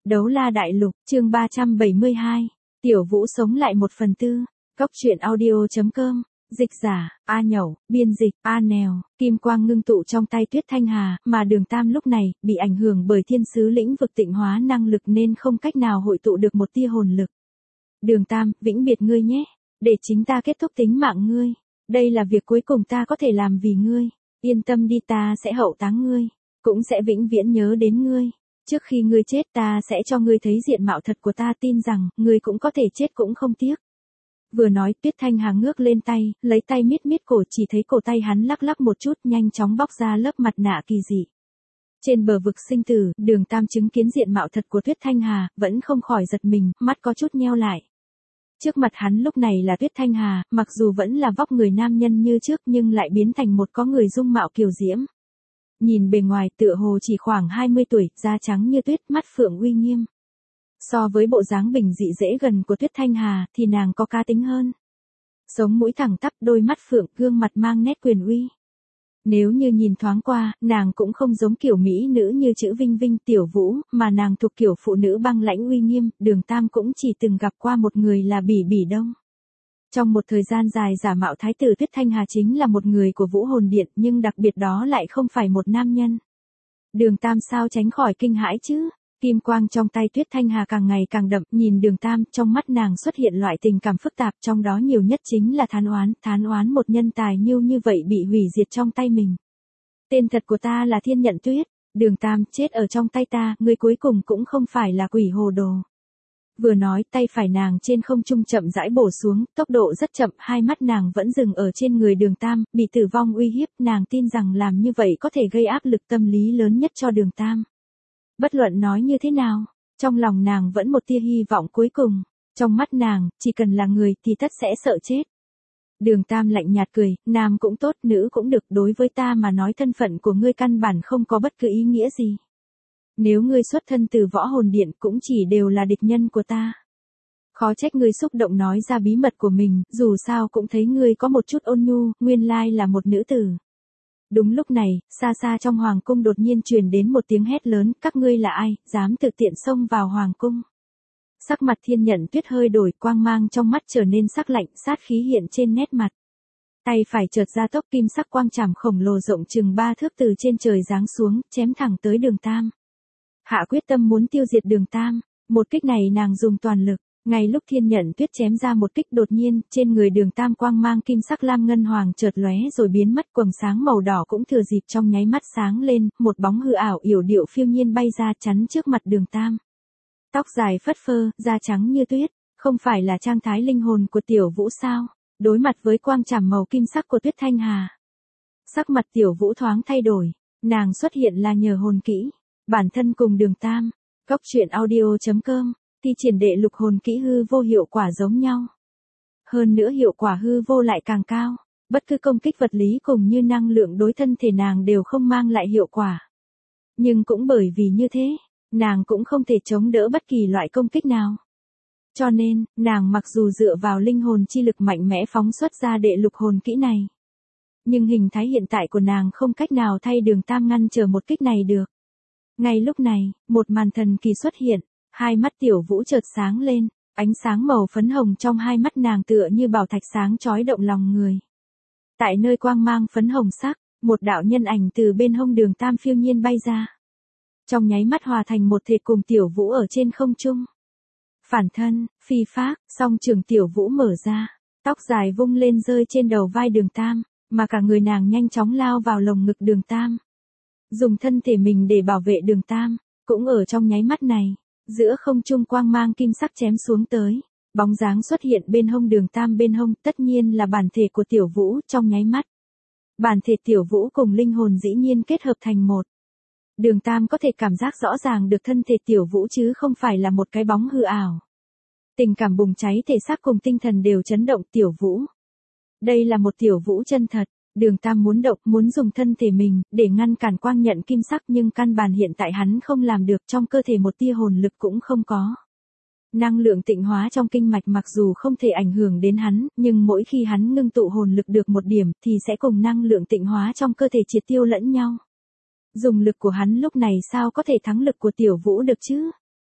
Đấu la đại lục, chương 372. Tiểu Vũ sống lại 1/4. Cốc truyện audio.com. Dịch giả, A Nhẩu, biên dịch, A Nèo, kim quang ngưng tụ trong tay Tuyết Thanh Hà, mà Đường Tam lúc này, bị ảnh hưởng bởi thiên sứ lĩnh vực tịnh hóa năng lực nên không cách nào hội tụ được một tia hồn lực. Đường Tam, vĩnh biệt ngươi nhé, để chính ta kết thúc tính mạng ngươi. Đây là việc cuối cùng ta có thể làm vì ngươi. Yên tâm đi, ta sẽ hậu táng ngươi, cũng sẽ vĩnh viễn nhớ đến ngươi. Trước khi ngươi chết ta sẽ cho ngươi thấy diện mạo thật của ta, tin rằng, ngươi cũng có thể chết cũng không tiếc. Vừa nói Tuyết Thanh Hà ngước lên tay, lấy tay miết miết cổ, chỉ thấy cổ tay hắn lắc lắc một chút, nhanh chóng bóc ra lớp mặt nạ kỳ dị. Trên bờ vực sinh tử, Đường Tam chứng kiến diện mạo thật của Tuyết Thanh Hà, vẫn không khỏi giật mình, mắt có chút nheo lại. Trước mặt hắn lúc này là Tuyết Thanh Hà, mặc dù vẫn là vóc người nam nhân như trước nhưng lại biến thành một có người dung mạo kiều diễm. Nhìn bề ngoài tựa hồ chỉ khoảng 20 tuổi, da trắng như tuyết, mắt phượng uy nghiêm. So với bộ dáng bình dị dễ gần của Tuyết Thanh Hà thì nàng có cá tính hơn. Sống mũi thẳng tắp, đôi mắt phượng, gương mặt mang nét quyền uy. Nếu như nhìn thoáng qua, nàng cũng không giống kiểu mỹ nữ như chữ Vinh Vinh Tiểu Vũ, mà nàng thuộc kiểu phụ nữ băng lãnh uy nghiêm. Đường Tam cũng chỉ từng gặp qua một người là Bỉ Bỉ Đông. Trong một thời gian dài giả mạo thái tử, Tuyết Thanh Hà chính là một người của Vũ Hồn Điện, nhưng đặc biệt đó lại không phải một nam nhân. Đường Tam sao tránh khỏi kinh hãi chứ? Kim quang trong tay Tuyết Thanh Hà càng ngày càng đậm, nhìn Đường Tam, trong mắt nàng xuất hiện loại tình cảm phức tạp, trong đó nhiều nhất chính là thán oán một nhân tài như vậy bị hủy diệt trong tay mình. Tên thật của ta là Thiên Nhận Tuyết, Đường Tam, chết ở trong tay ta, ngươi cuối cùng cũng không phải là quỷ hồ đồ. Vừa nói, tay phải nàng trên không trung chậm rãi bổ xuống, tốc độ rất chậm, hai mắt nàng vẫn dừng ở trên người Đường Tam, bị tử vong uy hiếp, nàng tin rằng làm như vậy có thể gây áp lực tâm lý lớn nhất cho Đường Tam. Bất luận nói như thế nào, trong lòng nàng vẫn một tia hy vọng cuối cùng, trong mắt nàng, chỉ cần là người thì tất sẽ sợ chết. Đường Tam lạnh nhạt cười, nam cũng tốt, nữ cũng được, đối với ta mà nói thân phận của ngươi căn bản không có bất cứ ý nghĩa gì. Nếu ngươi xuất thân từ Võ Hồn Điện cũng chỉ đều là địch nhân của ta. Khó trách ngươi xúc động nói ra bí mật của mình, dù sao cũng thấy ngươi có một chút ôn nhu, nguyên lai là một nữ tử. Đúng lúc này, xa xa trong hoàng cung đột nhiên truyền đến một tiếng hét lớn, các ngươi là ai, dám tự tiện xông vào hoàng cung. Sắc mặt Thiên Nhận Tuyết hơi đổi, quang mang trong mắt trở nên sắc lạnh, sát khí hiện trên nét mặt. Tay phải chợt ra tốc, kim sắc quang trảm khổng lồ rộng chừng 3 thước từ trên trời giáng xuống, chém thẳng tới Đường Tam. Hạ quyết tâm muốn tiêu diệt Đường Tam, một kích này nàng dùng toàn lực. Ngay lúc Thiên Nhận Tuyết chém ra một kích, đột nhiên, trên người Đường Tam quang mang kim sắc lam ngân hoàng chợt lóe rồi biến mất, quầng sáng màu đỏ cũng thừa dịp trong nháy mắt sáng lên, một bóng hư ảo yểu điệu phiêu nhiên bay ra chắn trước mặt Đường Tam. Tóc dài phất phơ, da trắng như tuyết, không phải là trạng thái linh hồn của Tiểu Vũ sao? Đối mặt với quang trảm màu kim sắc của Tuyết Thanh Hà, sắc mặt Tiểu Vũ thoáng thay đổi, nàng xuất hiện là nhờ hồn kỹ, bản thân cùng Đường Tam. Cốc truyện audio.com. Thi triển đệ lục hồn kỹ hư vô hiệu quả giống nhau. Hơn nữa hiệu quả hư vô lại càng cao, bất cứ công kích vật lý cùng như năng lượng đối thân thể nàng đều không mang lại hiệu quả. Nhưng cũng bởi vì như thế, nàng cũng không thể chống đỡ bất kỳ loại công kích nào. Cho nên, nàng mặc dù dựa vào linh hồn chi lực mạnh mẽ phóng xuất ra đệ lục hồn kỹ này, nhưng hình thái hiện tại của nàng không cách nào thay Đường Tam ngăn trở một kích này được. Ngay lúc này, một màn thần kỳ xuất hiện. Hai mắt Tiểu Vũ chợt sáng lên, ánh sáng màu phấn hồng trong hai mắt nàng tựa như bảo thạch sáng chói động lòng người. Tại nơi quang mang phấn hồng sắc, một đạo nhân ảnh từ bên hông Đường Tam phiêu nhiên bay ra. Trong nháy mắt hòa thành một thể cùng Tiểu Vũ ở trên không trung. Phản thân, phi phác, song trường Tiểu Vũ mở ra, tóc dài vung lên rơi trên đầu vai Đường Tam, mà cả người nàng nhanh chóng lao vào lồng ngực Đường Tam. Dùng thân thể mình để bảo vệ Đường Tam, cũng ở trong nháy mắt này. Giữa không trung quang mang kim sắc chém xuống tới, bóng dáng xuất hiện bên hông Đường Tam, bên hông tất nhiên là bản thể của Tiểu Vũ. Trong nháy mắt, bản thể Tiểu Vũ cùng linh hồn dĩ nhiên kết hợp thành một. Đường Tam có thể cảm giác rõ ràng được thân thể Tiểu Vũ chứ không phải là một cái bóng hư ảo. Tình cảm bùng cháy thể xác cùng tinh thần đều chấn động. Tiểu Vũ, đây là một Tiểu Vũ chân thật. Đường Tam muốn động, muốn dùng thân thể mình, để ngăn cản quang nhận kim sắc, nhưng căn bản hiện tại hắn không làm được, trong cơ thể một tia hồn lực cũng không có. Năng lượng tịnh hóa trong kinh mạch mặc dù không thể ảnh hưởng đến hắn, nhưng mỗi khi hắn ngưng tụ hồn lực được một điểm, thì sẽ cùng năng lượng tịnh hóa trong cơ thể triệt tiêu lẫn nhau. Dùng lực của hắn lúc này sao có thể thắng lực của Tiểu Vũ được chứ?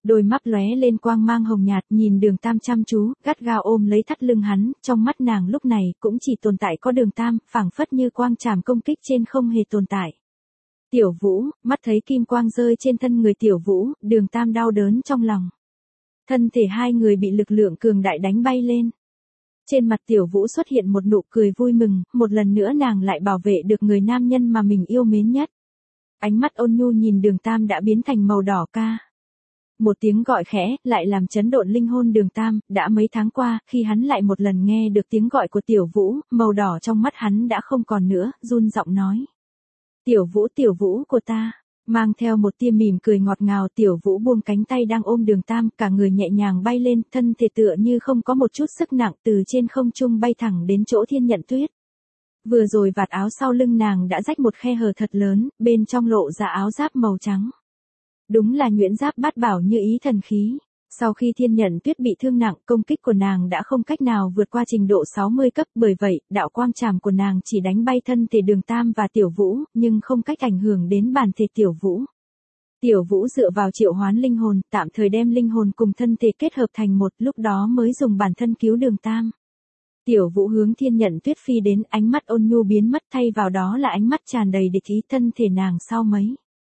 Đôi mắt lóe lên quang mang hồng nhạt, nhìn Đường Tam chăm chú, gắt gao ôm lấy thắt lưng hắn, trong mắt nàng lúc này cũng chỉ tồn tại có Đường Tam, phảng phất như quang trảm công kích trên không hề tồn tại. Tiểu Vũ, mắt thấy kim quang rơi trên thân người Tiểu Vũ, Đường Tam đau đớn trong lòng. Thân thể hai người bị lực lượng cường đại đánh bay lên. Trên mặt Tiểu Vũ xuất hiện một nụ cười vui mừng, một lần nữa nàng lại bảo vệ được người nam nhân mà mình yêu mến nhất. Ánh mắt ôn nhu nhìn Đường Tam đã biến thành màu đỏ ca. Một tiếng gọi khẽ, lại làm chấn động linh hồn Đường Tam, đã mấy tháng qua, khi hắn lại một lần nghe được tiếng gọi của Tiểu Vũ, màu đỏ trong mắt hắn đã không còn nữa, run giọng nói. Tiểu Vũ của ta. Mang theo một tia mỉm cười ngọt ngào, Tiểu Vũ buông cánh tay đang ôm Đường Tam, cả người nhẹ nhàng bay lên, thân thể tựa như không có một chút sức nặng, từ trên không trung bay thẳng đến chỗ Thiên Nhận Tuyết. Vừa rồi vạt áo sau lưng nàng đã rách một khe hở thật lớn, bên trong lộ ra áo giáp màu trắng. Đúng là nhuyễn giáp bát bảo như ý thần khí. Sau khi Thiên Nhận Tuyết bị thương nặng, công kích của nàng đã không cách nào vượt qua trình độ 60 cấp, bởi vậy, đạo quang trảm của nàng chỉ đánh bay thân thể Đường Tam và Tiểu Vũ, nhưng không cách ảnh hưởng đến bản thể Tiểu Vũ. Tiểu Vũ dựa vào triệu hoán linh hồn, tạm thời đem linh hồn cùng thân thể kết hợp thành một, lúc đó mới dùng bản thân cứu Đường Tam. Tiểu Vũ hướng Thiên Nhận Tuyết phi đến, ánh mắt ôn nhu biến mất, thay vào đó là ánh mắt tràn đầy địch ý, thân thể nàng sau mấy.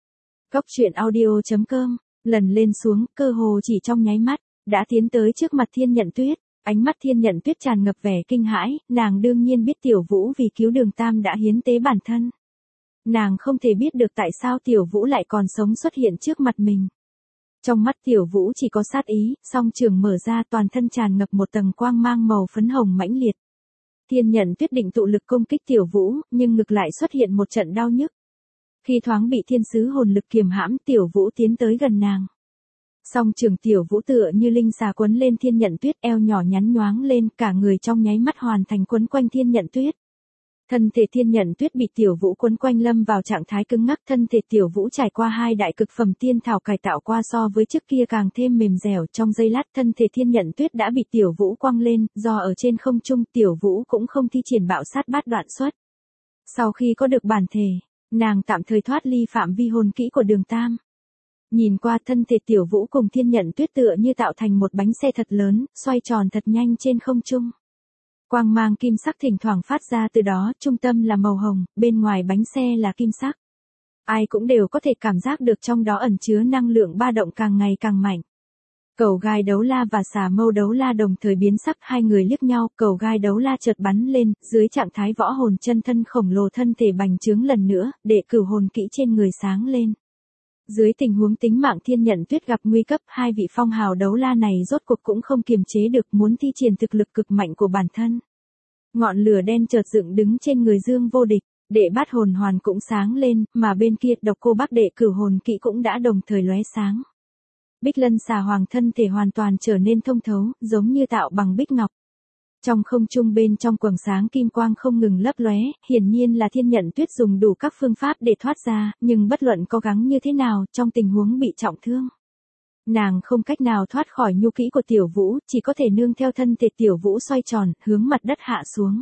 Cốc truyện audio.com, lần lên xuống, cơ hồ chỉ trong nháy mắt, đã tiến tới trước mặt Thiên Nhận Tuyết, ánh mắt Thiên Nhận Tuyết tràn ngập vẻ kinh hãi, nàng đương nhiên biết Tiểu Vũ vì cứu Đường Tam đã hiến tế bản thân. Nàng không thể biết được tại sao Tiểu Vũ lại còn sống xuất hiện trước mặt mình. Trong mắt Tiểu Vũ chỉ có sát ý, song trường mở ra, toàn thân tràn ngập một tầng quang mang màu phấn hồng mãnh liệt. Thiên Nhận Tuyết định tụ lực công kích Tiểu Vũ, nhưng ngực lại xuất hiện một trận đau nhức. Khi thoáng bị thiên sứ hồn lực kiềm hãm, Tiểu Vũ tiến tới gần nàng. Song trường Tiểu Vũ tựa như linh xà quấn lên Thiên Nhận Tuyết, eo nhỏ nhắn nhoáng lên, cả người trong nháy mắt hoàn thành quấn quanh Thiên Nhận Tuyết. Thân thể Thiên Nhận Tuyết bị Tiểu Vũ quấn quanh lâm vào trạng thái cứng ngắc, thân thể Tiểu Vũ trải qua 2 đại cực phẩm tiên thảo cải tạo qua, so với trước kia càng thêm mềm dẻo, trong giây lát thân thể Thiên Nhận Tuyết đã bị Tiểu Vũ quăng lên, do ở trên không trung, Tiểu Vũ cũng không thi triển bạo sát bát đoạn xuất. Sau khi có được bản thể, nàng tạm thời thoát ly phạm vi hồn kỹ của Đường Tam. Nhìn qua, thân thể Tiểu Vũ cùng Thiên Nhận Tuyết tựa như tạo thành một bánh xe thật lớn, xoay tròn thật nhanh trên không trung. Quang mang kim sắc thỉnh thoảng phát ra từ đó, trung tâm là màu hồng, bên ngoài bánh xe là kim sắc. Ai cũng đều có thể cảm giác được trong đó ẩn chứa năng lượng ba động càng ngày càng mạnh. Cầu gai đấu la và xà mâu đấu la đồng thời biến sắc, hai người liếc nhau, cầu gai đấu la chợt bắn lên, dưới trạng thái võ hồn chân thân khổng lồ, thân thể bành trướng lần nữa, để cửu hồn kỹ trên người sáng lên. Dưới tình huống tính mạng Thiên Nhận Tuyết gặp nguy cấp, hai vị phong hào đấu la này rốt cuộc cũng không kiềm chế được, muốn thi triển thực lực cực mạnh của bản thân. Ngọn lửa đen chợt dựng đứng trên người Dương Vô Địch, đệ bát hồn hoàn cũng sáng lên, mà bên kia Độc Cô Bác đệ cửu hồn kỹ cũng đã đồng thời lóe sáng. Bích Lân xà hoàng thân thể hoàn toàn trở nên thông thấu, giống như tạo bằng bích ngọc. Trong không trung bên trong quầng sáng kim quang không ngừng lấp lóe, hiển nhiên là Thiên Nhận Tuyết dùng đủ các phương pháp để thoát ra, nhưng bất luận cố gắng như thế nào, trong tình huống bị trọng thương, nàng không cách nào thoát khỏi nhu kỹ của Tiểu Vũ, chỉ có thể nương theo thân thể Tiểu Vũ xoay tròn, hướng mặt đất hạ xuống.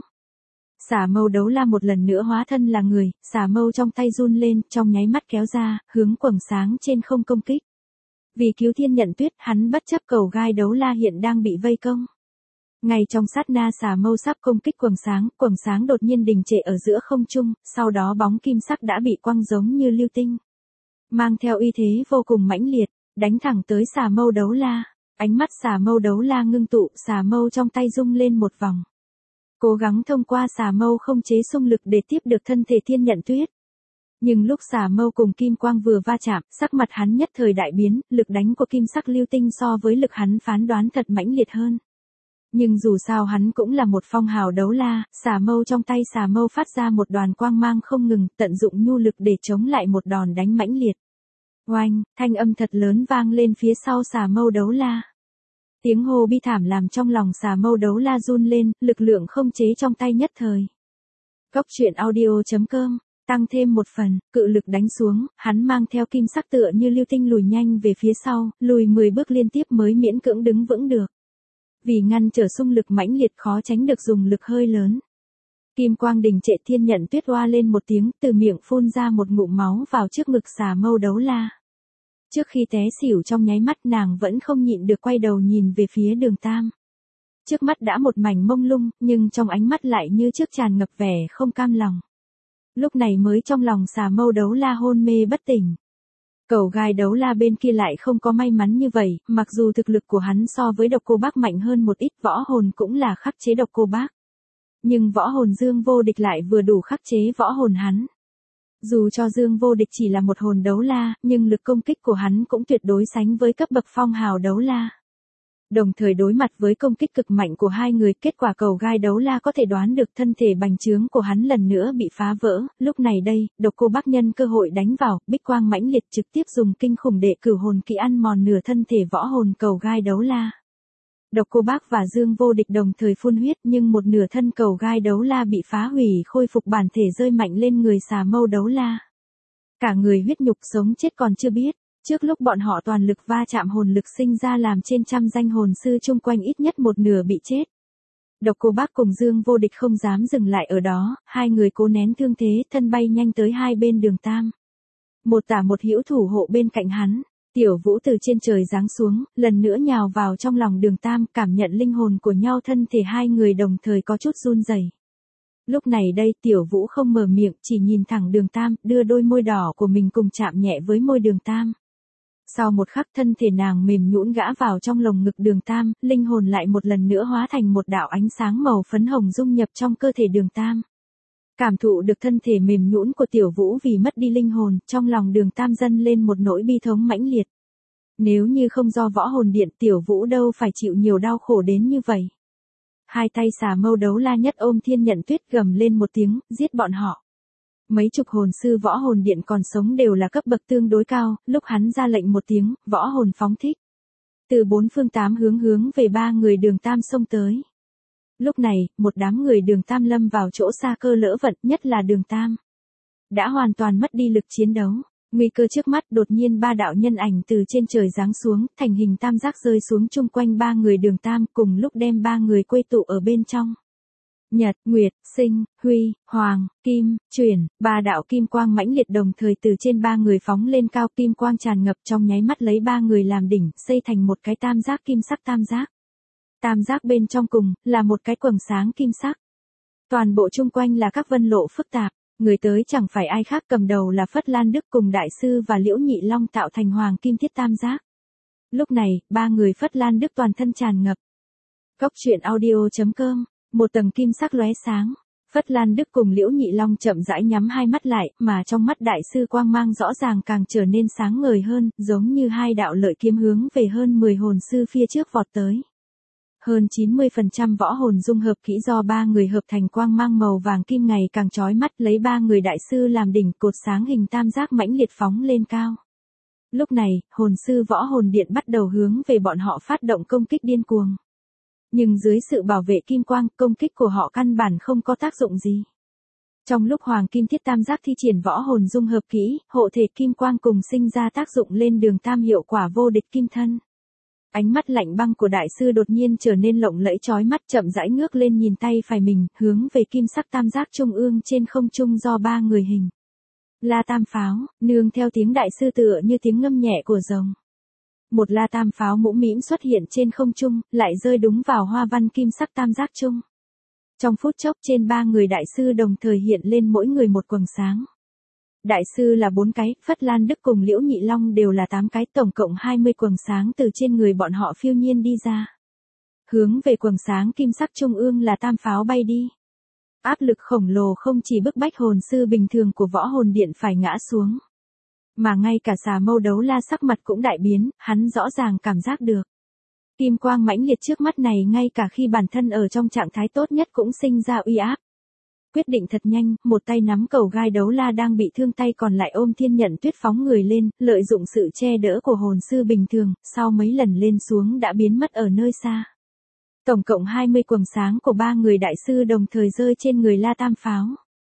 Xà mâu đấu la một lần nữa hóa thân là người, xà mâu trong tay run lên, trong nháy mắt kéo ra, hướng quầng sáng trên không công kích. Vì cứu Thiên Nhận Tuyết, hắn bất chấp cầu gai đấu la hiện đang bị vây công. Ngay trong sát na xà mâu sắp công kích quầng sáng đột nhiên đình trệ ở giữa không trung, sau đó bóng kim sắc đã bị quăng giống như lưu tinh. Mang theo uy thế vô cùng mãnh liệt, đánh thẳng tới xà mâu đấu la. Ánh mắt xà mâu đấu la ngưng tụ, xà mâu trong tay rung lên một vòng. Cố gắng thông qua xà mâu không chế xung lực để tiếp được thân thể Thiên Nhận Tuyết. Nhưng lúc xà mâu cùng kim quang vừa va chạm, sắc mặt hắn nhất thời đại biến, lực đánh của kim sắc lưu tinh so với lực hắn phán đoán thật mãnh liệt hơn. Nhưng dù sao hắn cũng là một phong hào đấu la, xà mâu trong tay xà mâu phát ra một đoàn quang mang không ngừng, tận dụng nhu lực để chống lại một đòn đánh mãnh liệt. Oanh, thanh âm thật lớn vang lên phía sau xà mâu đấu la. Tiếng hô bi thảm làm trong lòng xà mâu đấu la run lên, lực lượng không chế trong tay nhất thời. Cốc truyện audio.com, tăng thêm một phần, cự lực đánh xuống, hắn mang theo kim sắc tựa như lưu tinh lùi nhanh về phía sau, lùi 10 bước liên tiếp mới miễn cưỡng đứng vững được. Vì ngăn trở xung lực mãnh liệt khó tránh được dùng lực hơi lớn. Kim quang đình trệ, Thiên Nhận Tuyết oa lên một tiếng, từ miệng phun ra một ngụm máu vào trước ngực xà mâu đấu la. Trước khi té xỉu trong nháy mắt nàng vẫn không nhịn được quay đầu nhìn về phía Đường Tam. Trước mắt đã một mảnh mông lung, nhưng trong ánh mắt lại như trước tràn ngập vẻ không cam lòng. Lúc này mới trong lòng Xà Mâu Đấu La hôn mê bất tỉnh. Cầu gai đấu la bên kia lại không có may mắn như vậy, mặc dù thực lực của hắn so với Độc Cô Bác mạnh hơn một ít, võ hồn cũng là khắc chế Độc Cô Bác. Nhưng võ hồn Dương Vô Địch lại vừa đủ khắc chế võ hồn hắn. Dù cho Dương Vô Địch chỉ là một hồn đấu la, nhưng lực công kích của hắn cũng tuyệt đối sánh với cấp bậc phong hào đấu la. Đồng thời đối mặt với công kích cực mạnh của hai người, kết quả cầu gai đấu la có thể đoán được thân thể bành trướng của hắn lần nữa bị phá vỡ. Lúc này đây, Độc Cô Bác nhân cơ hội đánh vào, bích quang mãnh liệt trực tiếp dùng kinh khủng đệ cửu hồn kỹ ăn mòn nửa thân thể võ hồn cầu gai đấu la. Độc Cô Bác và Dương Vô Địch đồng thời phun huyết, nhưng một nửa thân cầu gai đấu la bị phá hủy, khôi phục bản thể rơi mạnh lên người Xà Mâu Đấu La. Cả người huyết nhục, sống chết còn chưa biết. Trước lúc bọn họ toàn lực va chạm, hồn lực sinh ra làm trên trăm danh hồn sư chung quanh ít nhất một nửa bị chết. Độc Cô Bác cùng Dương Vô Địch không dám dừng lại ở đó, hai người cố nén thương thế, thân bay nhanh tới hai bên Đường Tam. Một tả một hữu thủ hộ bên cạnh hắn. Tiểu Vũ từ trên trời giáng xuống, lần nữa nhào vào trong lòng Đường Tam, cảm nhận linh hồn của nhau, thân thể hai người đồng thời có chút run rẩy. Lúc này đây, Tiểu Vũ không mở miệng, chỉ nhìn thẳng Đường Tam, đưa đôi môi đỏ của mình cùng chạm nhẹ với môi Đường Tam. Sau một khắc, thân thể nàng mềm nhũn gã vào trong lồng ngực Đường Tam, linh hồn lại một lần nữa hóa thành một đạo ánh sáng màu phấn hồng dung nhập trong cơ thể Đường Tam. Cảm thụ được thân thể mềm nhũn của Tiểu Vũ vì mất đi linh hồn, trong lòng Đường Tam dâng lên một nỗi bi thống mãnh liệt. Nếu như không do võ hồn điện, Tiểu Vũ đâu phải chịu nhiều đau khổ đến như vậy. Hai tay Xà Mâu Đấu La nhất ôm Thiên Nhận Tuyết, gầm lên một tiếng, giết bọn họ. Mấy chục hồn sư võ hồn điện còn sống đều là cấp bậc tương đối cao, lúc hắn ra lệnh một tiếng, võ hồn phóng thích. Từ bốn phương tám hướng về ba người Đường Tam xông tới. Lúc này, một đám người Đường Tam lâm vào chỗ sa cơ lỡ vận, nhất là Đường Tam. Đã hoàn toàn mất đi lực chiến đấu. Nguy cơ trước mắt, đột nhiên ba đạo nhân ảnh từ trên trời giáng xuống, thành hình tam giác rơi xuống chung quanh ba người Đường Tam, cùng lúc đem ba người quây tụ ở bên trong. Nhật, Nguyệt, Sinh, Huy, Hoàng, Kim, Chuyển, ba đạo kim quang mãnh liệt đồng thời từ trên ba người phóng lên cao, kim quang tràn ngập, trong nháy mắt lấy ba người làm đỉnh, xây thành một cái tam giác kim sắc tam giác. Tam giác bên trong cùng, là một cái quầng sáng kim sắc. Toàn bộ chung quanh là các vân lộ phức tạp, người tới chẳng phải ai khác, cầm đầu là Phất Lan Đức cùng Đại Sư và Liễu Nhị Long tạo thành Hoàng Kim Thiết Tam Giác. Lúc này, ba người Phất Lan Đức toàn thân tràn ngập. Cốc truyện audio.com, một tầng kim sắc lóe sáng. Phất Lan Đức cùng Liễu Nhị Long chậm rãi nhắm hai mắt lại, mà trong mắt Đại Sư quang mang rõ ràng càng trở nên sáng ngời hơn, giống như hai đạo lợi kiếm hướng về hơn 10 hồn sư phía trước vọt tới. Hơn 90% võ hồn dung hợp kỹ do ba người hợp thành, quang mang màu vàng kim ngày càng chói mắt, lấy ba người Đại Sư làm đỉnh, cột sáng hình tam giác mãnh liệt phóng lên cao. Lúc này, hồn sư võ hồn điện bắt đầu hướng về bọn họ phát động công kích điên cuồng. Nhưng dưới sự bảo vệ kim quang, công kích của họ căn bản không có tác dụng gì. Trong lúc Hoàng Kim Thiết Tam Giác thi triển võ hồn dung hợp kỹ, hộ thể kim quang cùng sinh ra tác dụng lên Đường Tam, hiệu quả vô địch kim thân. Ánh mắt lạnh băng của Đại Sư đột nhiên trở nên lộng lẫy chói mắt, chậm rãi ngước lên nhìn tay phải mình, hướng về kim sắc tam giác trung ương trên không trung do ba người hình. La Tam Pháo, nương theo tiếng Đại Sư tựa như tiếng ngâm nhẹ của rồng. Một La Tam Pháo mũm mĩm xuất hiện trên không trung, lại rơi đúng vào hoa văn kim sắc tam giác trung. Trong phút chốc, trên ba người Đại Sư đồng thời hiện lên mỗi người một quầng sáng. Đại Sư là 4 cái, Phất Lan Đức cùng Liễu Nhị Long đều là 8 cái, tổng cộng 20 quầng sáng từ trên người bọn họ phiêu nhiên đi ra. Hướng về quầng sáng kim sắc trung ương là Tam Pháo bay đi. Áp lực khổng lồ không chỉ bức bách hồn sư bình thường của võ hồn điện phải ngã xuống, mà ngay cả Xà Mâu Đấu La sắc mặt cũng đại biến, hắn rõ ràng cảm giác được. Kim quang mãnh liệt trước mắt này ngay cả khi bản thân ở trong trạng thái tốt nhất cũng sinh ra uy áp. Quyết định thật nhanh, một tay nắm cầu gai đấu la đang bị thương, tay còn lại ôm Thiên Nhận Tuyết phóng người lên, lợi dụng sự che đỡ của hồn sư bình thường, sau mấy lần lên xuống đã biến mất ở nơi xa. Tổng cộng 20 quầng sáng của ba người Đại Sư đồng thời rơi trên người La Tam Pháo.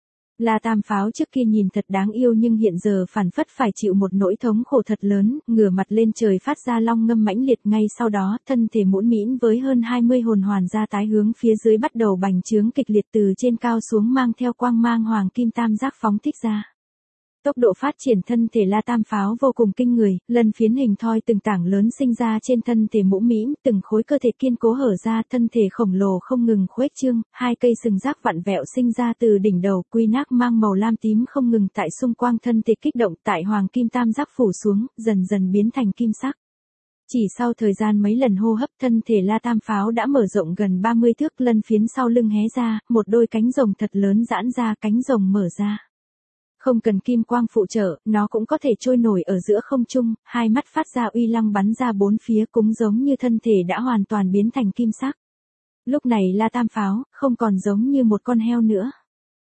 La Tam Pháo trước kia nhìn thật đáng yêu nhưng hiện giờ phản phất phải chịu một nỗi thống khổ thật lớn, ngửa mặt lên trời phát ra long ngâm mãnh liệt, ngay sau đó, thân thể mũn mĩn với hơn 20 hồn hoàn ra tái hướng phía dưới bắt đầu bành trướng kịch liệt, từ trên cao xuống mang theo quang mang Hoàng Kim Tam Giác phóng thích ra. Tốc độ phát triển thân thể La Tam Pháo vô cùng kinh người, lân phiến hình thoi từng tảng lớn sinh ra trên thân thể mũm mĩm, từng khối cơ thể kiên cố hở ra, thân thể khổng lồ không ngừng khuếch trương, hai cây sừng rác vặn vẹo sinh ra từ đỉnh đầu, quy nác mang màu lam tím không ngừng tại xung quanh thân thể kích động, tại hoàng kim tam giác phủ xuống, dần dần biến thành kim sắc. Chỉ sau thời gian mấy lần hô hấp, thân thể La Tam Pháo đã mở rộng gần 30 thước, lân phiến sau lưng hé ra, một đôi cánh rồng thật lớn giãn ra, cánh rồng mở ra. Không cần kim quang phụ trợ, nó cũng có thể trôi nổi ở giữa không trung, hai mắt phát ra uy lăng bắn ra bốn phía, cũng giống như thân thể đã hoàn toàn biến thành kim sắc. Lúc này La Tam Pháo không còn giống như một con heo nữa,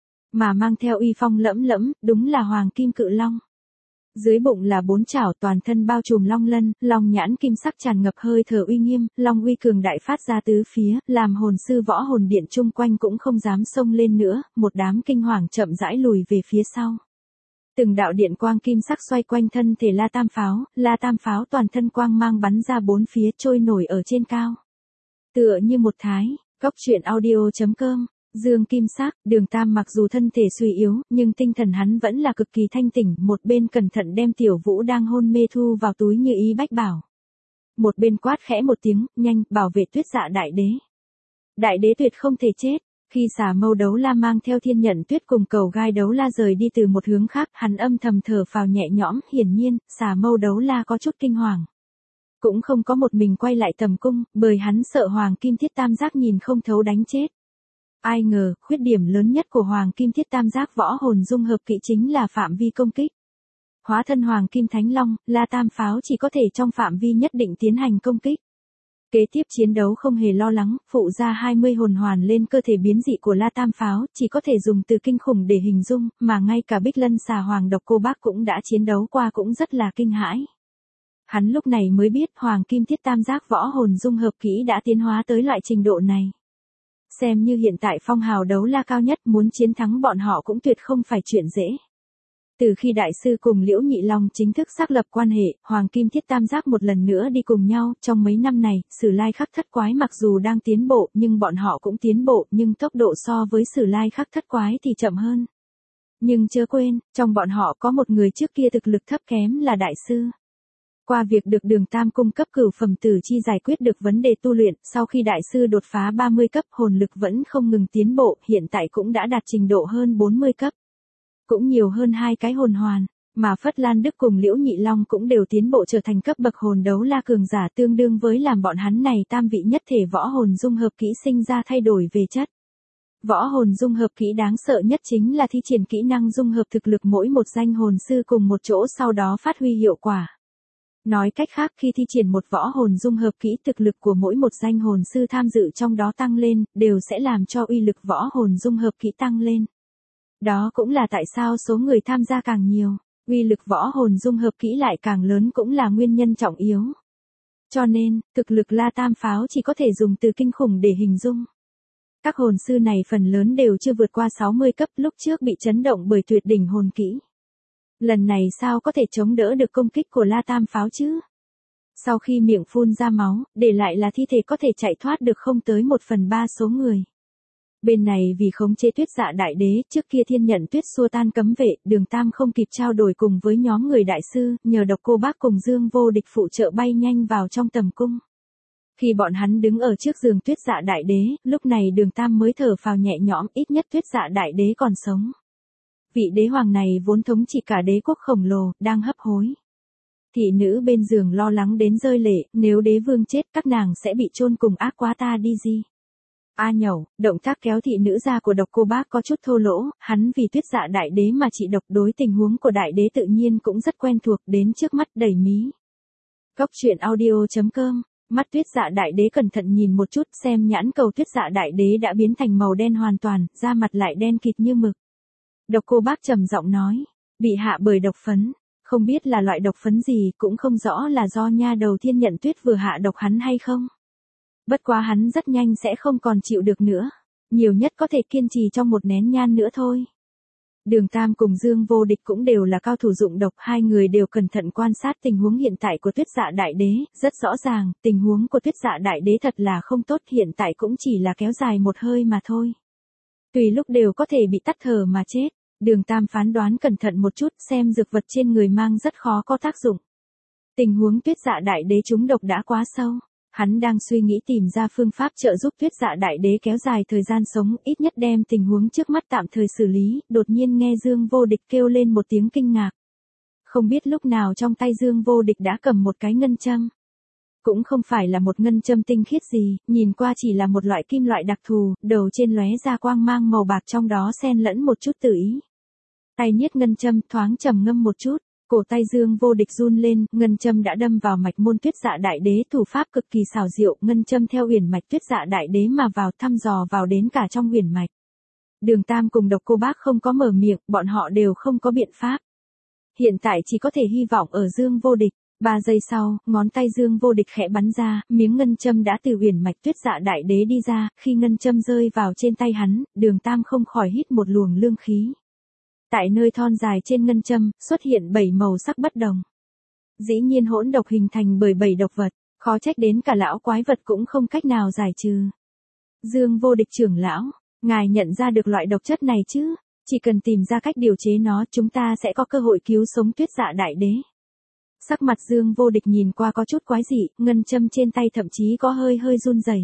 mà mang theo uy phong lẫm lẫm, đúng là hoàng kim cự long. Dưới bụng là bốn chảo, toàn thân bao trùm long lân, long nhãn kim sắc tràn ngập hơi thở uy nghiêm, long uy cường đại phát ra tứ phía, làm hồn sư võ hồn điện chung quanh cũng không dám xông lên nữa, một đám kinh hoàng chậm rãi lùi về phía sau. Từng đạo điện quang kim sắc xoay quanh thân thể La Tam Pháo toàn thân quang mang bắn ra bốn phía, trôi nổi ở trên cao. Tựa như một thái, góc truyện audio.com. Dương kim sắc, Đường Tam mặc dù thân thể suy yếu, nhưng tinh thần hắn vẫn là cực kỳ thanh tỉnh, một bên cẩn thận đem Tiểu Vũ đang hôn mê thu vào túi như ý bách bảo. Một bên quát khẽ một tiếng, nhanh, bảo vệ Tuyết Dạ đại đế. Đại đế tuyệt không thể chết. Khi Xà Mâu Đấu La mang theo Thiên Nhận Tuyết cùng Cầu Gai Đấu La rời đi từ một hướng khác, hắn âm thầm thở phào nhẹ nhõm, hiển nhiên, Xà Mâu Đấu La có chút kinh hoàng. Cũng không có một mình quay lại tầm cung, bởi hắn sợ Hoàng Kim Thiết Tam Giác nhìn không thấu đánh chết. Ai ngờ, khuyết điểm lớn nhất của Hoàng Kim Thiết Tam Giác võ hồn dung hợp kỵ chính là phạm vi công kích. Hóa thân Hoàng Kim Thánh Long, La Tam Pháo chỉ có thể trong phạm vi nhất định tiến hành công kích. Kế tiếp chiến đấu không hề lo lắng, phụ ra 20 hồn hoàn lên cơ thể biến dị của La Tam Pháo, chỉ có thể dùng từ kinh khủng để hình dung, mà ngay cả Bích Lân Xà Hoàng Độc Cô Bác cũng đã chiến đấu qua cũng rất là kinh hãi. Hắn lúc này mới biết Hoàng Kim Thiết Tam Giác võ hồn dung hợp kỹ đã tiến hóa tới loại trình độ này. Xem như hiện tại phong hào đấu la cao nhất, muốn chiến thắng bọn họ cũng tuyệt không phải chuyện dễ. Từ khi đại sư cùng Liễu Nhị Long chính thức xác lập quan hệ, Hoàng Kim Thiết Tam Giác một lần nữa đi cùng nhau, trong mấy năm này, Sử Lai Khắc Thất Quái mặc dù đang tiến bộ, nhưng bọn họ cũng tiến bộ, nhưng tốc độ so với Sử Lai Khắc Thất Quái thì chậm hơn. Nhưng chớ quên, trong bọn họ có một người trước kia thực lực thấp kém là đại sư. Qua việc được Đường Tam cung cấp cửu phẩm tử chi giải quyết được vấn đề tu luyện, sau khi đại sư đột phá 30 cấp, hồn lực vẫn không ngừng tiến bộ, hiện tại cũng đã đạt trình độ hơn 40 cấp. Cũng nhiều hơn 2 cái hồn hoàn, mà Phất Lan Đức cùng Liễu Nhị Long cũng đều tiến bộ trở thành cấp bậc hồn đấu la cường giả, tương đương với làm bọn hắn này tam vị nhất thể võ hồn dung hợp kỹ sinh ra thay đổi về chất. Võ hồn dung hợp kỹ đáng sợ nhất chính là thi triển kỹ năng dung hợp thực lực mỗi một danh hồn sư cùng một chỗ, sau đó phát huy hiệu quả. Nói cách khác, khi thi triển một võ hồn dung hợp kỹ, thực lực của mỗi một danh hồn sư tham dự trong đó tăng lên, đều sẽ làm cho uy lực võ hồn dung hợp kỹ tăng lên. Đó cũng là tại sao số người tham gia càng nhiều, uy lực võ hồn dung hợp kỹ lại càng lớn, cũng là nguyên nhân trọng yếu. Cho nên, thực lực La Tam Pháo chỉ có thể dùng từ kinh khủng để hình dung. Các hồn sư này phần lớn đều chưa vượt qua 60 cấp, lúc trước bị chấn động bởi tuyệt đỉnh hồn kỹ. Lần này sao có thể chống đỡ được công kích của La Tam Pháo chứ? Sau khi miệng phun ra máu, để lại là thi thể có thể chạy thoát được không tới 1/3 số người. Bên này vì khống chế Tuyết Dạ đại đế, trước kia Thiên Nhận Tuyết xua tan cấm vệ, Đường Tam không kịp trao đổi cùng với nhóm người đại sư, nhờ Độc Cô Bác cùng Dương Vô Địch phụ trợ bay nhanh vào trong tầm cung. Khi bọn hắn đứng ở trước giường Tuyết Dạ đại đế, lúc này Đường Tam mới thở phào nhẹ nhõm, ít nhất Tuyết Dạ đại đế còn sống. Vị đế hoàng này vốn thống trị cả đế quốc khổng lồ, đang hấp hối. Thị nữ bên giường lo lắng đến rơi lệ, nếu đế vương chết các nàng sẽ bị chôn cùng ác quá ta đi gì. A nhẩu, động tác kéo thị nữ ra của Độc Cô Bác có chút thô lỗ, hắn vì Tuyết Dạ đại đế mà trị độc, đối tình huống của đại đế tự nhiên cũng rất quen thuộc, đến trước mắt đầy mí. Góc truyện audio.com, mắt Tuyết Dạ đại đế cẩn thận nhìn một chút, xem nhãn cầu Tuyết Dạ đại đế đã biến thành màu đen hoàn toàn, da mặt lại đen kịt như mực. Độc Cô Bác trầm giọng nói, bị hạ bởi độc phấn, không biết là loại độc phấn gì, cũng không rõ là do nha đầu Thiên Nhận Tuyết vừa hạ độc hắn hay không. Bất quá hắn rất nhanh sẽ không còn chịu được nữa, nhiều nhất có thể kiên trì trong một nén nhang nữa thôi. Đường Tam cùng Dương Vô Địch cũng đều là cao thủ dụng độc, hai người đều cẩn thận quan sát tình huống hiện tại của Tuyết Dạ đại đế, rất rõ ràng, tình huống của Tuyết Dạ đại đế thật là không tốt, hiện tại cũng chỉ là kéo dài một hơi mà thôi. Tùy lúc đều có thể bị tắt thở mà chết. Đường Tam phán đoán cẩn thận một chút, xem dược vật trên người mang rất khó có tác dụng. Tình huống Tuyết Dạ Đại Đế trúng độc đã quá sâu. Hắn đang suy nghĩ tìm ra phương pháp trợ giúp Tuyết Dạ Đại Đế kéo dài thời gian sống, ít nhất đem tình huống trước mắt tạm thời xử lý, đột nhiên nghe Dương Vô Địch kêu lên một tiếng kinh ngạc. Không biết lúc nào trong tay Dương Vô Địch đã cầm một cái ngân châm. Cũng không phải là một ngân châm tinh khiết gì, nhìn qua chỉ là một loại kim loại đặc thù, đầu trên lóe ra quang mang màu bạc, trong đó xen lẫn một chút tự ý. Tay niết ngân châm, thoáng trầm ngâm một chút, cổ tay Dương Vô Địch run lên, ngân châm đã đâm vào mạch môn Tuyết Dạ Đại Đế, thủ pháp cực kỳ xảo diệu, ngân châm theo uyển mạch Tuyết Dạ Đại Đế mà vào, thăm dò vào đến cả trong uyển mạch. Đường Tam cùng Độc Cô Bác không có mở miệng, bọn họ đều không có biện pháp. Hiện tại chỉ có thể hy vọng ở Dương Vô Địch. 3 giây sau, ngón tay Dương Vô Địch khẽ bắn ra, miếng ngân châm đã từ uyển mạch Tuyết Dạ Đại Đế đi ra, khi ngân châm rơi vào trên tay hắn, Đường Tam không khỏi hít một luồng lương khí. Tại nơi thon dài trên ngân châm, xuất hiện 7 màu sắc bất đồng. Dĩ nhiên hỗn độc hình thành bởi 7 độc vật, khó trách đến cả lão quái vật cũng không cách nào giải trừ. Dương Vô Địch trưởng lão, ngài nhận ra được loại độc chất này chứ? Chỉ cần tìm ra cách điều chế nó, chúng ta sẽ có cơ hội cứu sống Tuyết Dạ Đại Đế. Sắc mặt Dương Vô Địch nhìn qua có chút quái dị, ngân châm trên tay thậm chí có hơi run rẩy.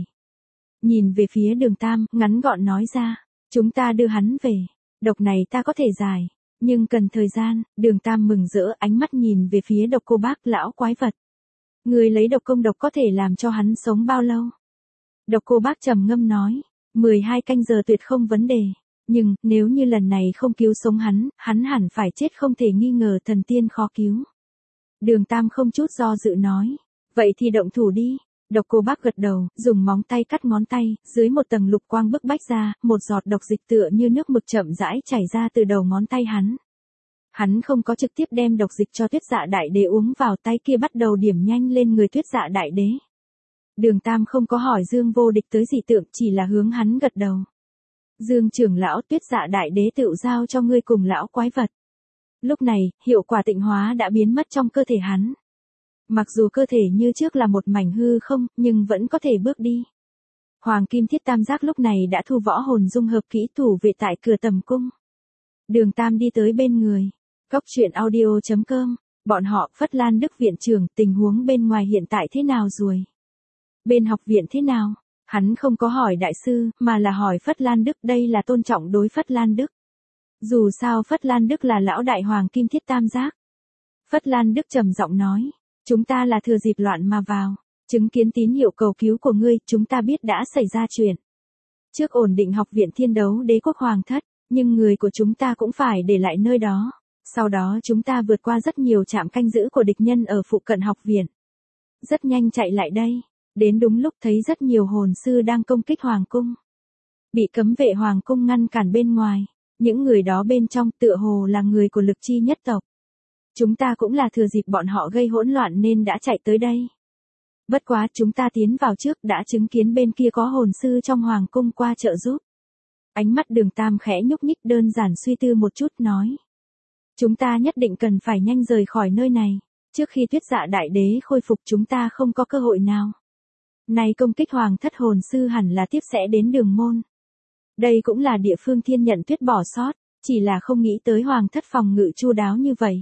Nhìn về phía Đường Tam, ngắn gọn nói ra, chúng ta đưa hắn về. Độc này ta có thể giải, nhưng cần thời gian. Đường Tam mừng rỡ, ánh mắt nhìn về phía Độc Cô Bác, lão quái vật. Người lấy độc công độc có thể làm cho hắn sống bao lâu? Độc Cô Bác trầm ngâm nói, 12 canh giờ tuyệt không vấn đề. Nhưng, nếu như lần này không cứu sống hắn hẳn phải chết không thể nghi ngờ, thần tiên khó cứu. Đường Tam không chút do dự nói, vậy thì động thủ đi. Độc Cô Bác gật đầu, dùng móng tay cắt ngón tay, dưới một tầng lục quang bức bách ra, một giọt độc dịch tựa như nước mực chậm rãi chảy ra từ đầu ngón tay hắn. Hắn không có trực tiếp đem độc dịch cho Tuyết Dạ Đại Đế uống vào, tay kia bắt đầu điểm nhanh lên người Tuyết Dạ Đại Đế. Đường Tam không có hỏi Dương Vô Địch tới dị tượng, chỉ là hướng hắn gật đầu. Dương trưởng lão, Tuyết Dạ Đại Đế tự giao cho ngươi cùng lão quái vật. Lúc này, hiệu quả tịnh hóa đã biến mất trong cơ thể hắn. Mặc dù cơ thể như trước là một mảnh hư không, nhưng vẫn có thể bước đi. Hoàng Kim Thiết Tam Giác lúc này đã thu võ hồn dung hợp kỹ thủ vệ tại cửa tầm cung. Đường Tam đi tới bên người. Cốc truyện audio.com, bọn họ, Phất Lan Đức viện trưởng, tình huống bên ngoài hiện tại thế nào rồi? Bên học viện thế nào? Hắn không có hỏi đại sư, mà là hỏi Phất Lan Đức, đây là tôn trọng đối Phất Lan Đức. Dù sao Phất Lan Đức là lão đại Hoàng Kim Thiết Tam Giác. Phất Lan Đức trầm giọng nói, chúng ta là thừa dịp loạn mà vào, chứng kiến tín hiệu cầu cứu của ngươi, chúng ta biết đã xảy ra chuyện. Trước ổn định học viện Thiên Đấu Đế Quốc Hoàng thất, nhưng người của chúng ta cũng phải để lại nơi đó. Sau đó chúng ta vượt qua rất nhiều trạm canh giữ của địch nhân ở phụ cận học viện. Rất nhanh chạy lại đây, đến đúng lúc thấy rất nhiều hồn sư đang công kích Hoàng cung. Bị cấm vệ Hoàng cung ngăn cản bên ngoài. Những người đó bên trong tựa hồ là người của Lực Chi nhất tộc. Chúng ta cũng là thừa dịp bọn họ gây hỗn loạn nên đã chạy tới đây. Bất quá chúng ta tiến vào trước đã chứng kiến bên kia có hồn sư trong Hoàng cung qua trợ giúp. Ánh mắt Đường Tam khẽ nhúc nhích, đơn giản suy tư một chút nói. Chúng ta nhất định cần phải nhanh rời khỏi nơi này. Trước khi Tuyết Dạ Đại Đế khôi phục chúng ta không có cơ hội nào. Này công kích Hoàng thất hồn sư hẳn là tiếp sẽ đến Đường Môn. Đây cũng là địa phương Thiên Nhận Tuyết bỏ sót, chỉ là không nghĩ tới Hoàng thất phòng ngự chu đáo như vậy.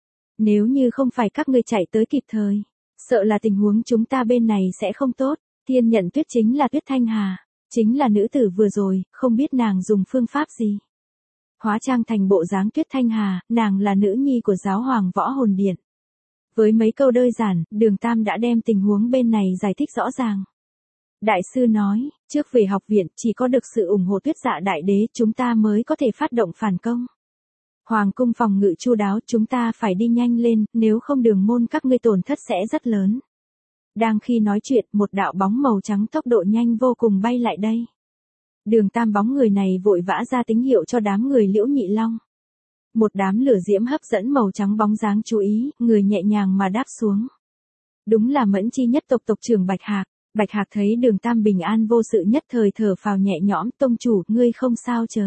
Nếu như không phải các ngươi chạy tới kịp thời, sợ là tình huống chúng ta bên này sẽ không tốt. Thiên Nhận Tuyết chính là Tuyết Thanh Hà, chính là nữ tử vừa rồi, không biết nàng dùng phương pháp gì. Hóa trang thành bộ dáng Tuyết Thanh Hà, nàng là nữ nhi của giáo hoàng Võ Hồn Điện. Với mấy câu đơn giản, Đường Tam đã đem tình huống bên này giải thích rõ ràng. Đại sư nói, trước về học viện, chỉ có được sự ủng hộ Tuyết Dạ Đại Đế chúng ta mới có thể phát động phản công. Hoàng cung phòng ngự chu đáo, chúng ta phải đi nhanh lên, nếu không Đường Môn các ngươi tổn thất sẽ rất lớn. Đang khi nói chuyện, một đạo bóng màu trắng tốc độ nhanh vô cùng bay lại đây. Đường Tam bóng người này vội vã ra tín hiệu cho đám người Liễu Nhị Long. Một đám lửa diễm hấp dẫn màu trắng bóng dáng chú ý, người nhẹ nhàng mà đáp xuống. Đúng là Mẫn Chi nhất tộc tộc trưởng Bạch Hạc. Bạch Hạc thấy Đường Tam bình an vô sự nhất thời thở phào nhẹ nhõm, tông chủ, ngươi không sao chớ?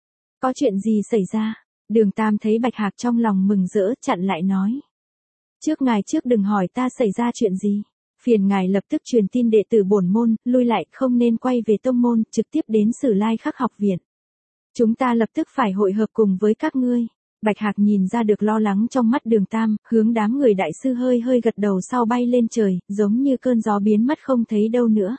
Có chuyện gì xảy ra? Đường Tam thấy Bạch Hạc trong lòng mừng rỡ, chặn lại nói. Trước đừng hỏi ta xảy ra chuyện gì. Phiền ngài lập tức truyền tin đệ tử bổn môn, lui lại, không nên quay về tông môn, trực tiếp đến Sử Lai Khắc học viện. Chúng ta lập tức phải hội hợp cùng với các ngươi. Bạch Hạc nhìn ra được lo lắng trong mắt Đường Tam, hướng đám người đại sư hơi hơi gật đầu sau bay lên trời, giống như cơn gió biến mất không thấy đâu nữa.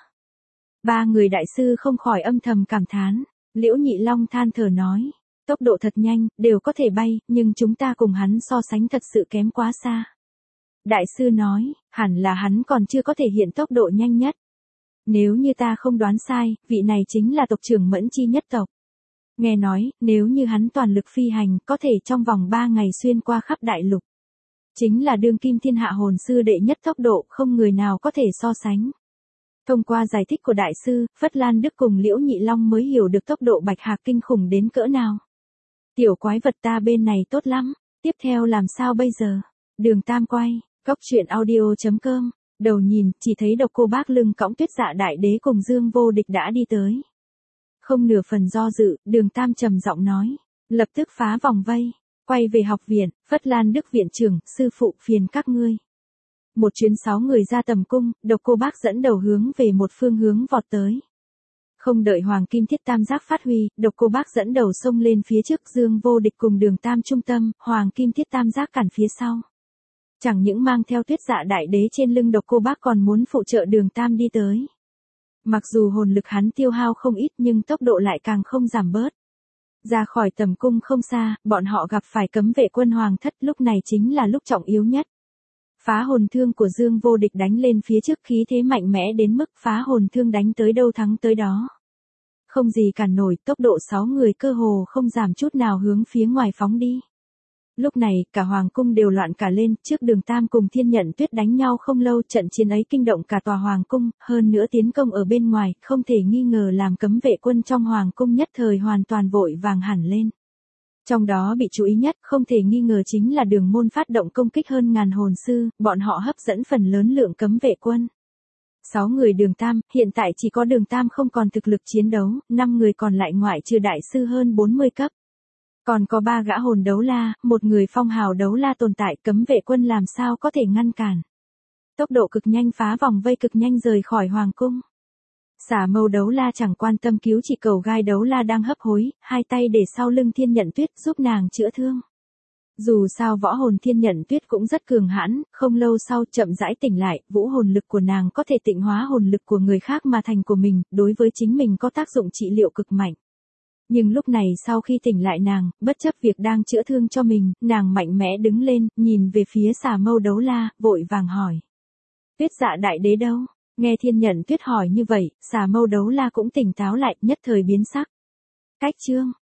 Ba người đại sư không khỏi âm thầm cảm thán. Liễu Nhị Long than thở nói, tốc độ thật nhanh, đều có thể bay, nhưng chúng ta cùng hắn so sánh thật sự kém quá xa. Đại sư nói, hẳn là hắn còn chưa có thể hiện tốc độ nhanh nhất. Nếu như ta không đoán sai, vị này chính là tộc trưởng Mẫn Chi nhất tộc. Nghe nói, nếu như hắn toàn lực phi hành, có thể trong vòng 3 ngày xuyên qua khắp đại lục. Chính là đương kim thiên hạ hồn sư đệ nhất tốc độ, không người nào có thể so sánh. Thông qua giải thích của đại sư, Phất Lan Đức cùng Liễu Nhị Long mới hiểu được tốc độ Bạch Hạc kinh khủng đến cỡ nào. Tiểu quái vật ta bên này tốt lắm, tiếp theo làm sao bây giờ? Đường Tam quay, Cốc Truyện Audio.com, đầu nhìn, chỉ thấy Độc Cô Bác lưng cõng Tuyết Dạ Đại Đế cùng Dương Vô Địch đã đi tới. Không nửa phần do dự, Đường Tam trầm giọng nói, lập tức phá vòng vây, quay về học viện, Phất Lan Đức viện trưởng, sư phụ phiền các ngươi. Một chuyến 6 người ra tầm cung, Độc Cô Bác dẫn đầu hướng về một phương hướng vọt tới. Không đợi Hoàng Kim Thiết Tam Giác phát huy, Độc Cô Bác dẫn đầu xông lên phía trước, Dương Vô Địch cùng Đường Tam trung tâm, Hoàng Kim Thiết Tam Giác cản phía sau. Chẳng những mang theo Tuyết Dạ Đại Đế trên lưng Độc Cô Bác còn muốn phụ trợ Đường Tam đi tới. Mặc dù hồn lực hắn tiêu hao không ít nhưng tốc độ lại càng không giảm bớt. Ra khỏi tầm cung không xa, bọn họ gặp phải cấm vệ quân Hoàng Thất, lúc này chính là lúc trọng yếu nhất. Phá hồn thương của Dương Vô Địch đánh lên phía trước, khí thế mạnh mẽ đến mức phá hồn thương đánh tới đâu thắng tới đó. Không gì cản nổi, tốc độ 6 người cơ hồ không giảm chút nào hướng phía ngoài phóng đi. Lúc này, cả Hoàng cung đều loạn cả lên, trước Đường Tam cùng Thiên Nhận Tuyết đánh nhau không lâu, trận chiến ấy kinh động cả tòa Hoàng cung, hơn nữa tiến công ở bên ngoài, không thể nghi ngờ làm cấm vệ quân trong Hoàng cung nhất thời hoàn toàn vội vàng hẳn lên. Trong đó bị chú ý nhất, không thể nghi ngờ chính là Đường Môn phát động công kích hơn ngàn hồn sư, bọn họ hấp dẫn phần lớn lượng cấm vệ quân. 6 người Đường Tam, hiện tại chỉ có Đường Tam không còn thực lực chiến đấu, 5 người còn lại ngoại trừ đại sư hơn 40 cấp. Còn có 3 gã hồn đấu la, một người phong hào đấu la tồn tại, cấm vệ quân làm sao có thể ngăn cản. Tốc độ cực nhanh phá vòng vây, cực nhanh rời khỏi Hoàng cung. Xả Mâu đấu la chẳng quan tâm cứu chỉ Cầu Gai đấu la đang hấp hối, hai tay để sau lưng Thiên Nhận Tuyết giúp nàng chữa thương. Dù sao võ hồn Thiên Nhận Tuyết cũng rất cường hãn, không lâu sau chậm rãi tỉnh lại, vũ hồn lực của nàng có thể tịnh hóa hồn lực của người khác mà thành của mình, đối với chính mình có tác dụng trị liệu cực mạnh. Nhưng lúc này sau khi tỉnh lại nàng, bất chấp việc đang chữa thương cho mình, nàng mạnh mẽ đứng lên, nhìn về phía Xả Mâu đấu la, vội vàng hỏi. Tuyết Dạ Đại Đế đâu? Nghe Thiên Nhận Tuyết hỏi như vậy, Xả Mâu đấu la cũng tỉnh táo lại, nhất thời biến sắc. Cách chương,